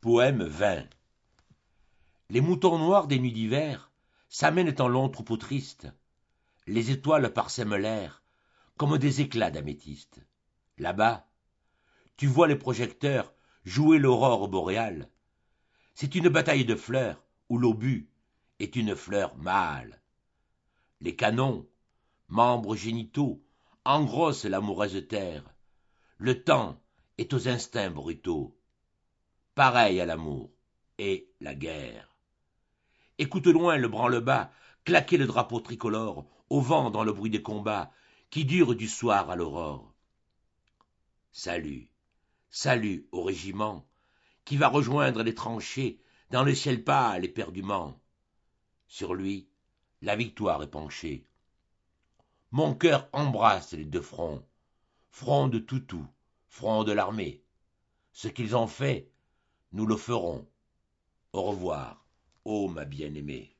Poème 20. Les moutons noirs des nuits d'hiver s'amènent en longs troupeaux tristes. Les étoiles parsèment l'air comme des éclats d'améthyste. Là-bas, tu vois les projecteurs jouer l'aurore boréale. C'est une bataille de fleurs où l'obus est une fleur mâle. Les canons, membres génitaux, engrossent l'amoureuse terre. Le temps est aux instincts brutaux, pareil à l'amour et la guerre. Écoute loin le branle-bas claquer le drapeau tricolore au vent dans le bruit des combats qui durent du soir à l'aurore. Salut, salut au régiment qui va rejoindre les tranchées dans le ciel pâle éperdument. Sur lui, la victoire est penchée. Mon cœur embrasse les deux fronts, front de Toutou, front de l'armée. Ce qu'ils ont fait, nous le ferons. Au revoir, ô ma bien-aimée.